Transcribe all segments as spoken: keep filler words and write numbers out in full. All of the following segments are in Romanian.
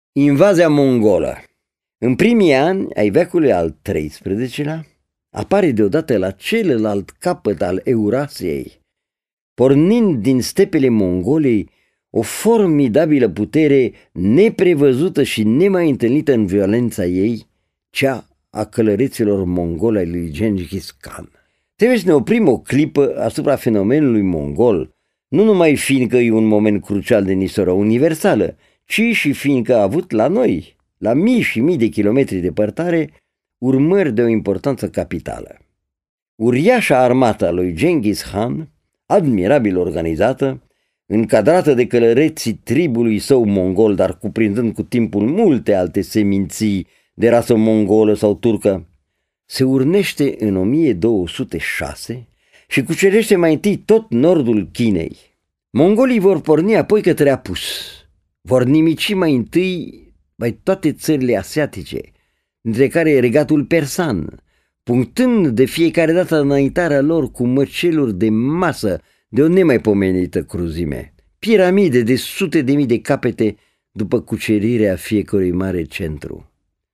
Invazia mongolă. În primii ani ai veacului al treisprezecelea apare deodată la celălalt capăt al Eurasiei, pornind din stepele Mongoliei, o formidabilă putere neprevăzută și nemai întâlnită în violența ei, cea a călăreților mongole ai lui Gengis Khan. Trebuie să ne oprim o clipă asupra fenomenului mongol, nu numai fiindcă e un moment crucial din istoria universală, ci și fiindcă a avut la noi, la mii și mii de kilometri departare, urmări de o importanță capitală. Uriașa armată a lui Gengis Khan, admirabil organizată, încadrată de călăreții tribului său mongol, dar cuprinzând cu timpul multe alte seminții de rasă mongolă sau turcă, se urnește în o mie două sute șase și cucerește mai întâi tot nordul Chinei. Mongolii vor porni apoi către apus, vor nimici mai întâi mai toate țările asiatice, dintre care regatul persan, punctând de fiecare dată înaintarea lor cu măceluri de masă de o nemaipomenită cruzime, piramide de sute de mii de capete după cucerirea fiecărui mare centru.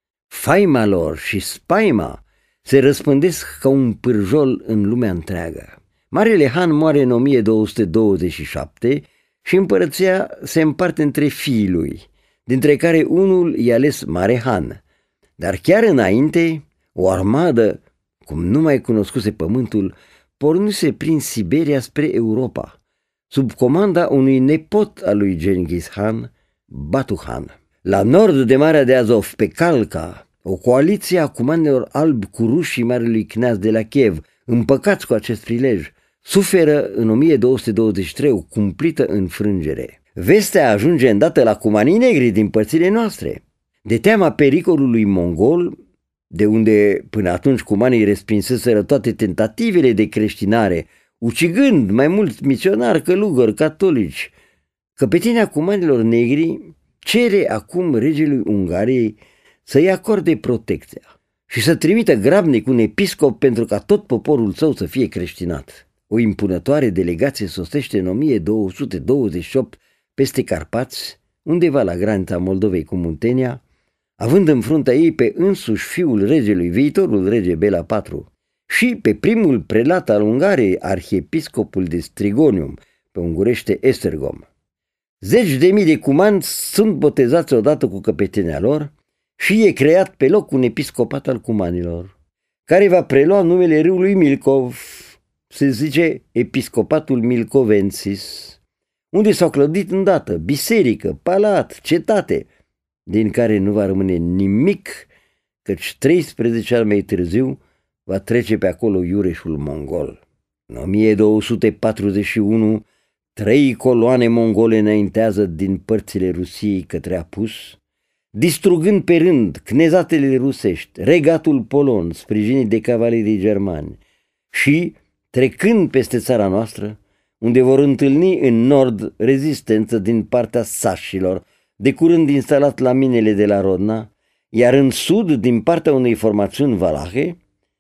Faima lor și spaima se răspândesc ca un pârjol în lumea întreagă. Marele Han moare în o mie două sute douăzeci și șapte și împărăția se împarte între fiii lui, dintre care unul i-a ales Mare Han. Dar chiar înainte, o armadă, cum nu mai cunoscuse pământul, pornise prin Siberia spre Europa, sub comanda unui nepot al lui Gengis Khan, Batu Khan. La nord de Marea de Azov, pe Kalka, o coaliție a cumanilor albi cu rușii marelui Kneaz de la Kiev, împăcați cu acest prilej, suferă în o mie două sute douăzeci și trei o cumplită înfrângere. Vestea ajunge îndată la cumanii negri din părțile noastre. De teama pericolului mongol, de unde până atunci cumanii respinseseră toate tentativele de creștinare, ucigând mai mulți misionari, călugări, catolici, căpetenia cumanilor negri cere acum regelui Ungariei să-i acorde protecția și să trimită grabnic un episcop pentru ca tot poporul său să fie creștinat. O impunătoare delegație sosește în o mie două sute douăzeci și opt peste Carpați, undeva la granița Moldovei cu Muntenia, având în fruntea ei pe însuși fiul regelui, viitorul rege Bela patru, și pe primul prelat al Ungariei, arhiepiscopul de Strigonium, pe ungurește Esztergom. Zeci de mii de cumani sunt botezați odată cu căpetenia lor și e creat pe loc un episcopat al cumanilor, care va prelua numele râului Milcov, se zice Episcopatul Milcovensis, unde s-au clădit îndată biserică, palat, cetate, din care nu va rămâne nimic, căci treisprezece ani mai târziu va trece pe acolo iureșul mongol. În o mie două sute patruzeci și unu, trei coloane mongole înaintează din părțile Rusiei către apus, distrugând pe rând cnezatele rusești, regatul polon, sprijinit de cavalerii germani, și trecând peste țara noastră, unde vor întâlni în nord rezistență din partea sașilor, de curând instalat la minele de la Rodna, iar în sud, din partea unei formațiuni valahe,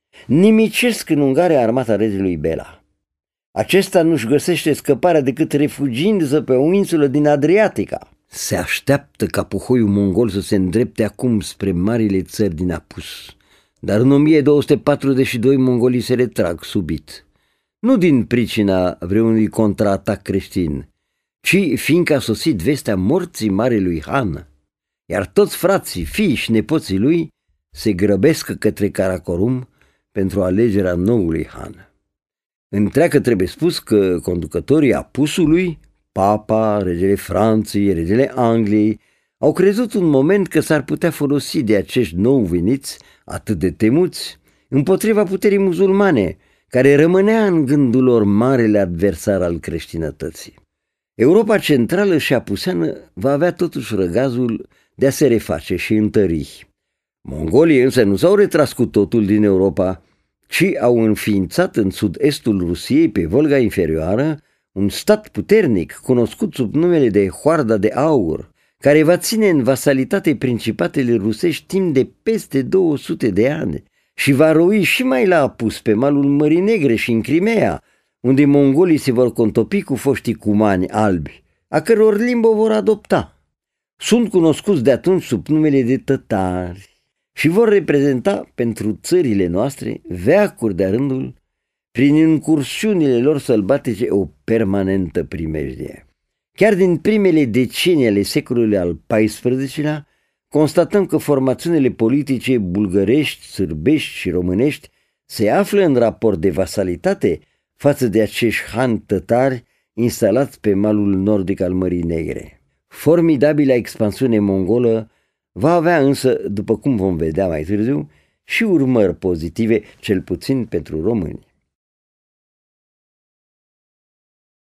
nimicesc în Ungaria armata regelui Bela. Acesta nu-și găsește scăparea decât refugiindu-se pe o insulă din Adriatica. Se așteaptă ca puhoiul mongol să se îndrepte acum spre marile țări din apus, dar în o mie două sute patruzeci și doi mongolii se retrag subit, nu din pricina vreunui contraatac creștin, ci fiindcă a sosit vestea morții marelui Han, iar toți frații, fii și nepoții lui se grăbesc către Karakorum pentru alegerea noului Han. Întreagă trebuie spus că conducătorii apusului, papa, regele Franței, regele Angliei, au crezut un moment că s-ar putea folosi de acești nou veniți, atât de temuți, împotriva puterii muzulmane, care rămânea în gândul lor marele adversar al creștinătății. Europa centrală și apuseană va avea totuși răgazul de a se reface și întări. Mongolii însă nu s-au retras cu totul din Europa, ci au înființat în sud-estul Rusiei, pe Volga inferioară, un stat puternic, cunoscut sub numele de Hoarda de Aur, care va ține în vasalitate principatele rusești timp de peste două sute de ani și va roi și mai la apus pe malul Mării Negre și în Crimea, unde mongolii se vor contopi cu foștii cumani albi, a căror limbă vor adopta. sunt cunoscuți de atunci sub numele de tătari și vor reprezenta pentru țările noastre veacuri de-a rândul, prin incursiunile lor sălbatice, o permanentă primejdie. Chiar din primele decenii ale secolului al paisprezecelea, constatăm că formațiunile politice bulgărești, sârbești și românești se află în raport de vasalitate față de acești hani tătari instalați pe malul nordic al Mării Negre. Formidabila expansiune mongolă va avea însă, după cum vom vedea mai târziu, și urmări pozitive, cel puțin pentru români.